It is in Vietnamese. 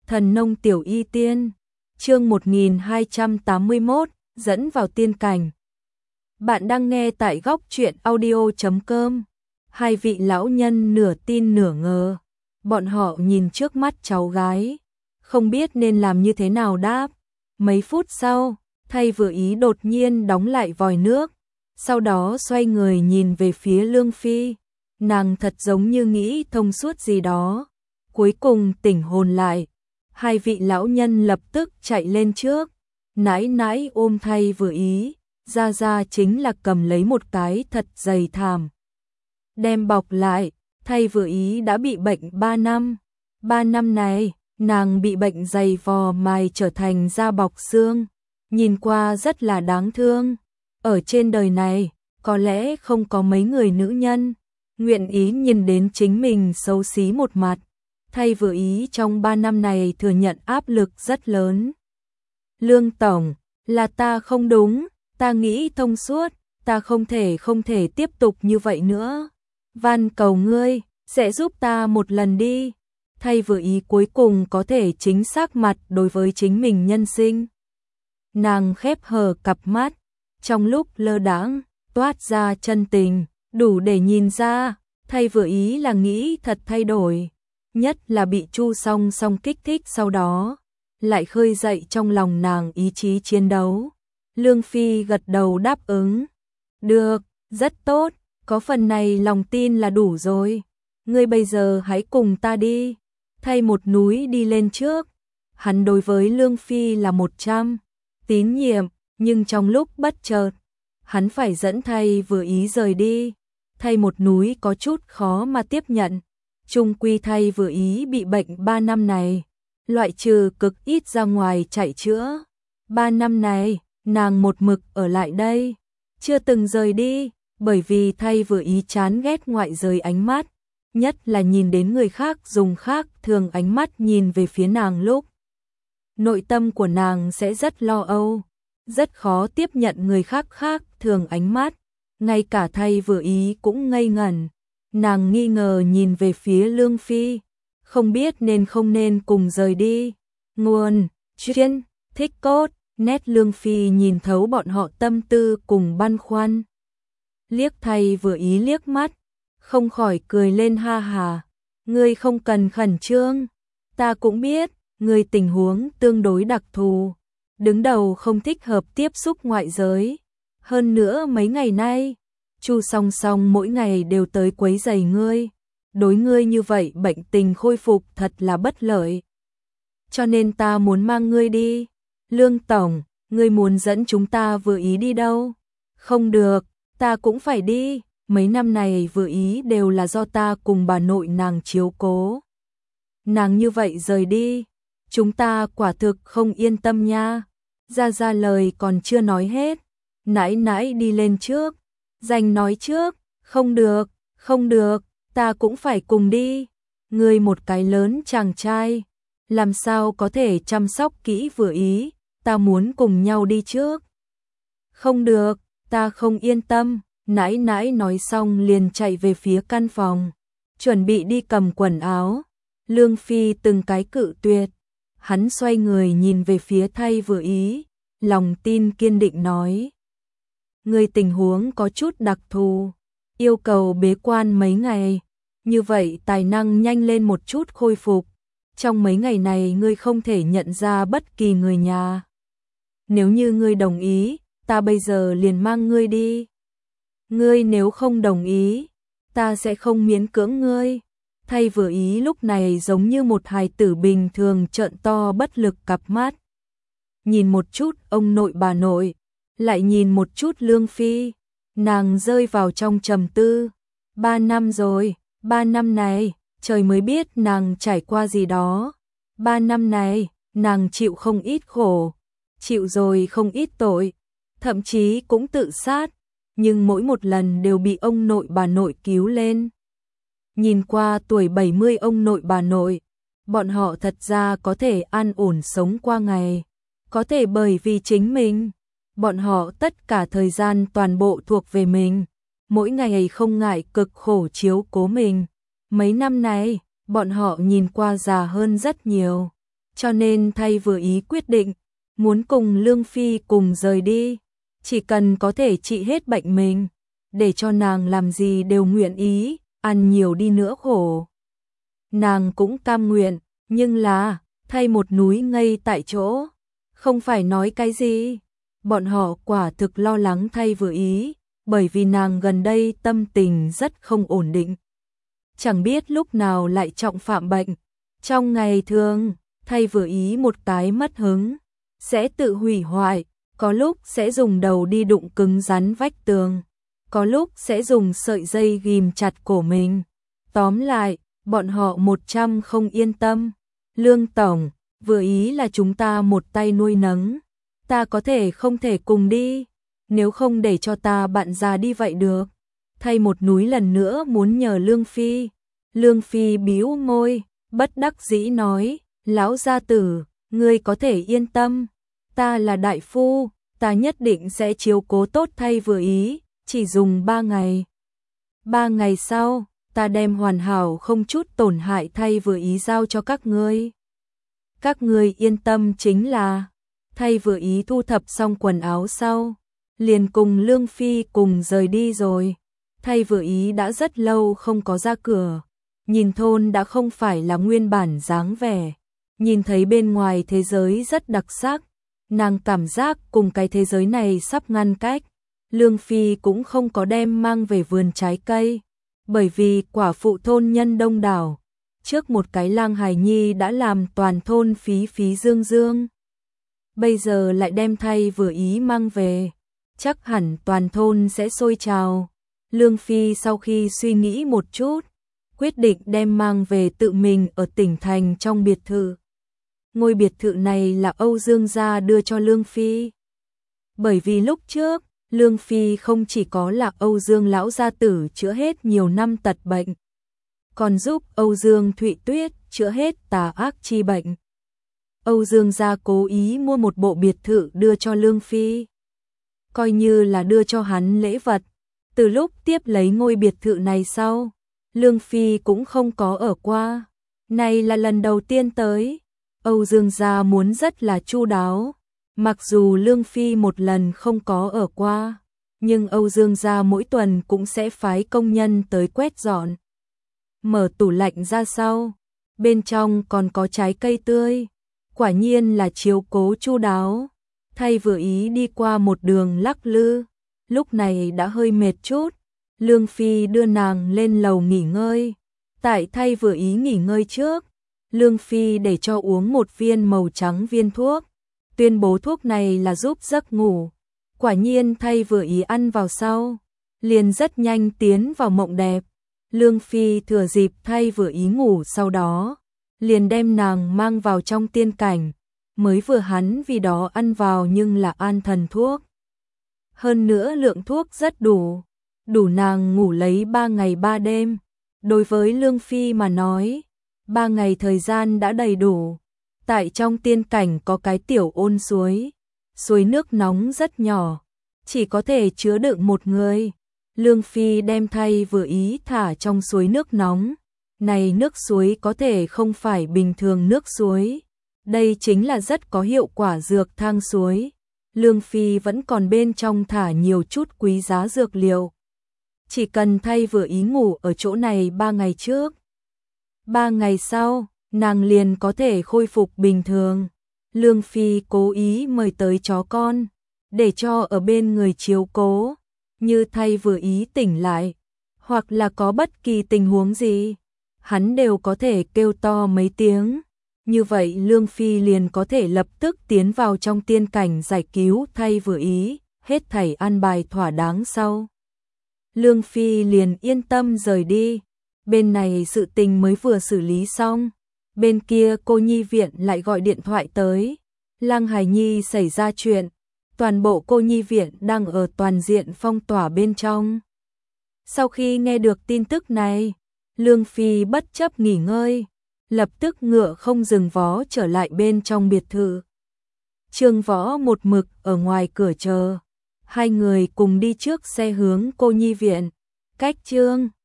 Thần nông tiểu y tiên, chương 1281, dẫn vào tiên cảnh. Bạn đang nghe tại góc truyện audio.com. Hai vị lão nhân nửa tin nửa ngờ. Bọn họ nhìn trước mắt cháu gái, không biết nên làm như thế nào đáp. Mấy phút sau, Thay Vừa Ý đột nhiên đóng lại vòi nước, sau đó xoay người nhìn về phía Lương Phi. Nàng thật giống như nghĩ thông suốt gì đó, cuối cùng tỉnh hồn lại. Hai vị lão nhân lập tức chạy lên trước, nãi nãi ôm Thay Vừa Ý, ra chính là cầm lấy một cái thật dày thảm, đem bọc lại. Thay Vừa Ý đã bị bệnh 3 năm. 3 năm này, nàng bị bệnh dày vò mài trở thành da bọc xương, nhìn qua rất là đáng thương. Ở trên đời này, có lẽ không có mấy người nữ nhân nguyện ý nhìn đến chính mình xấu xí một mặt. Thay Vừa Ý trong 3 năm này thừa nhận áp lực rất lớn. Lương tổng, là ta không đúng, ta nghĩ thông suốt, ta không thể tiếp tục như vậy nữa. Van cầu ngươi, sẽ giúp ta một lần đi. Thay Vừa Ý cuối cùng có thể chính xác mặt đối với chính mình nhân sinh. Nàng khép hờ cặp mắt, trong lúc lơ đãng toát ra chân tình, đủ để nhìn ra, Thay Vừa Ý là nghĩ thật thay đổi. Nhất là bị Chu Song Song kích thích, sau đó lại khơi dậy trong lòng nàng ý chí chiến đấu. Lương Phi gật đầu đáp ứng. Được, rất tốt, có phần này lòng tin là đủ rồi. Ngươi bây giờ hãy cùng ta đi. Thay Một Núi đi lên trước. Hắn đối với Lương Phi là 100 tín nhiệm, nhưng trong lúc bất chợt, hắn phải dẫn Thay Vừa Ý rời đi. Thay Một Núi có chút khó mà tiếp nhận. Chung quy Thay Vừa Ý bị bệnh 3 năm này, loại trừ cực ít ra ngoài chạy chữa. 3 năm này, nàng một mực ở lại đây, chưa từng rời đi, bởi vì Thay Vừa Ý chán ghét ngoại giới ánh mắt, nhất là nhìn đến người khác dùng khác thường ánh mắt nhìn về phía nàng lúc. Nội tâm của nàng sẽ rất lo âu, rất khó tiếp nhận người khác thường ánh mắt, ngay cả Thay Vừa Ý cũng ngây ngẩn. Nàng nghi ngờ nhìn về phía Lương Phi, không biết nên không nên cùng rời đi. Nguồn, chuyên, thích cốt, nét. Lương Phi nhìn thấu bọn họ tâm tư cùng băn khoăn. Liếc Thay Vừa Ý liếc mắt, không khỏi cười lên ha hà. Ngươi không cần khẩn trương, ta cũng biết, ngươi tình huống tương đối đặc thù. Đứng đầu không thích hợp tiếp xúc ngoại giới. Hơn nữa mấy ngày nay, Chu Song Song mỗi ngày đều tới quấy rầy ngươi. Đối ngươi như vậy bệnh tình khôi phục thật là bất lợi. Cho nên ta muốn mang ngươi đi. Lương tổng, ngươi muốn dẫn chúng ta Vừa Ý đi đâu? Không được, ta cũng phải đi. Mấy năm này Vừa Ý đều là do ta cùng bà nội nàng chiếu cố. Nàng như vậy rời đi, chúng ta quả thực không yên tâm nha. Ra lời còn chưa nói hết, nãi nãi đi lên trước. Dành nói trước, không được, ta cũng phải cùng đi. Ngươi một cái lớn chàng trai, làm sao có thể chăm sóc kỹ Vừa Ý, ta muốn cùng nhau đi trước. Không được, ta không yên tâm. Nãi nãi nói xong liền chạy về phía căn phòng, chuẩn bị đi cầm quần áo. Lương Phi từng cái cự tuyệt. Hắn xoay người nhìn về phía Thay Vừa Ý, lòng tin kiên định nói. Người tình huống có chút đặc thù, yêu cầu bế quan mấy ngày, như vậy tài năng nhanh lên một chút khôi phục. Trong mấy ngày này ngươi không thể nhận ra bất kỳ người nhà. Nếu như ngươi đồng ý, ta bây giờ liền mang ngươi đi. Ngươi nếu không đồng ý, ta sẽ không miễn cưỡng ngươi. Thay Vừa Ý lúc này giống như một hài tử bình thường trợn to bất lực cặp mắt. Nhìn một chút ông nội bà nội, lại nhìn một chút Lương Phi, nàng rơi vào trong trầm tư. 3 năm rồi, 3 năm này, trời mới biết nàng trải qua gì đó. 3 năm này, nàng chịu không ít khổ, chịu rồi không ít tội, thậm chí cũng tự sát, nhưng mỗi một lần đều bị ông nội bà nội cứu lên. Nhìn qua tuổi 70 ông nội bà nội, bọn họ thật ra có thể an ổn sống qua ngày, có thể bởi vì chính mình. Bọn họ tất cả thời gian toàn bộ thuộc về mình, mỗi ngày không ngại cực khổ chiếu cố mình. Mấy năm nay, bọn họ nhìn qua già hơn rất nhiều. cho nên thay vừa ý quyết định, muốn cùng Lương Phi cùng rời đi, chỉ cần có thể trị hết bệnh mình, để cho nàng làm gì đều nguyện ý, ăn nhiều đi nữa khổ. Nàng cũng cam nguyện, nhưng là, thay một núi ngây tại chỗ, không phải nói cái gì. Bọn họ quả thực lo lắng thay vừa ý, bởi vì nàng gần đây tâm tình rất không ổn định. Chẳng biết lúc nào lại trọng phạm bệnh. Trong ngày thường, thay vừa ý một cái mất hứng, sẽ tự hủy hoại, có lúc sẽ dùng đầu đi đụng cứng rắn vách tường, có lúc sẽ dùng sợi dây ghim chặt cổ mình. Tóm lại, bọn họ 100 không yên tâm. Lương tổng, vừa ý là chúng ta một tay nuôi nấng, ta có thể không thể cùng đi, nếu không để cho ta bạn già đi vậy được. Thay một núi lần nữa muốn nhờ Lương Phi. Lương Phi bĩu môi, bất đắc dĩ nói, lão gia tử, ngươi có thể yên tâm, ta là đại phu, ta nhất định sẽ chiếu cố tốt thay vừa ý, chỉ dùng 3 ngày. 3 ngày sau, ta đem hoàn hảo không chút tổn hại thay vừa ý giao cho các ngươi. Các ngươi yên tâm chính là, thay vừa ý thu thập xong quần áo sau, liền cùng Lương Phi cùng rời đi rồi. Thay vừa ý đã rất lâu không có ra cửa, nhìn thôn đã không phải là nguyên bản dáng vẻ, nhìn thấy bên ngoài thế giới rất đặc sắc, nàng cảm giác cùng cái thế giới này sắp ngăn cách. Lương Phi cũng không có đem mang về vườn trái cây, bởi vì quả phụ thôn nhân đông đảo, trước một cái lang hài nhi đã làm toàn thôn phí phí dương dương. Bây giờ lại đem thay vừa ý mang về, chắc hẳn toàn thôn sẽ sôi trào. Lương Phi sau khi suy nghĩ một chút, quyết định đem mang về tự mình ở tỉnh thành trong biệt thự. Ngôi biệt thự này là Âu Dương gia đưa cho Lương Phi. Bởi vì lúc trước, Lương Phi không chỉ có là Âu Dương lão gia tử chữa hết nhiều năm tật bệnh, còn giúp Âu Dương Thụy Tuyết chữa hết tà ác chi bệnh. Âu Dương gia cố ý mua một bộ biệt thự đưa cho Lương Phi, coi như là đưa cho hắn lễ vật. Từ lúc tiếp lấy ngôi biệt thự này sau, Lương Phi cũng không có ở qua. Này là lần đầu tiên tới, Âu Dương gia muốn rất là chu đáo. Mặc dù Lương Phi một lần không có ở qua, nhưng Âu Dương gia mỗi tuần cũng sẽ phái công nhân tới quét dọn. Mở tủ lạnh ra sau, bên trong còn có trái cây tươi, quả nhiên là chiếu cố chu đáo. Thay vừa ý đi qua một đường lắc lư, lúc này đã hơi mệt chút, Lương Phi đưa nàng lên lầu nghỉ ngơi. Tại thay vừa ý nghỉ ngơi trước, Lương Phi để cho uống một viên màu trắng viên thuốc, tuyên bố thuốc này là giúp giấc ngủ. Quả nhiên thay vừa ý ăn vào sau, liền rất nhanh tiến vào mộng đẹp. Lương Phi thừa dịp thay vừa ý ngủ sau đó, liền đem nàng mang vào trong tiên cảnh, mới vừa hắn vì đó ăn vào nhưng là an thần thuốc. Hơn nữa lượng thuốc rất đủ, đủ nàng ngủ lấy 3 ngày 3 đêm. Đối với Lương Phi mà nói, 3 ngày thời gian đã đầy đủ. Tại trong tiên cảnh có cái tiểu ôn suối, suối nước nóng rất nhỏ, chỉ có thể chứa đựng một người. Lương Phi đem thay vừa ý thả trong suối nước nóng. Này nước suối có thể không phải bình thường nước suối, đây chính là rất có hiệu quả dược thang suối. Lương Phi vẫn còn bên trong thả nhiều chút quý giá dược liệu. Chỉ cần thay vừa ý ngủ ở chỗ này 3 ngày trước, 3 ngày sau, nàng liền có thể khôi phục bình thường. Lương Phi cố ý mời tới chó con, để cho ở bên người chiếu cố, như thay vừa ý tỉnh lại, hoặc là có bất kỳ tình huống gì, hắn đều có thể kêu to mấy tiếng. Như vậy Lương Phi liền có thể lập tức tiến vào trong tiên cảnh giải cứu thay vừa ý, hết thảy an bài thỏa đáng sau. Lương Phi liền yên tâm rời đi. Bên này sự tình mới vừa xử lý xong, bên kia cô nhi viện lại gọi điện thoại tới. Lăng Hải Nhi xảy ra chuyện, toàn bộ cô nhi viện đang ở toàn diện phong tỏa bên trong. Sau khi nghe được tin tức này, Lương Phi bất chấp nghỉ ngơi, lập tức ngựa không dừng vó trở lại bên trong biệt thự. Trương Võ một mực ở ngoài cửa chờ, hai người cùng đi trước xe hướng cô nhi viện. Cách Trương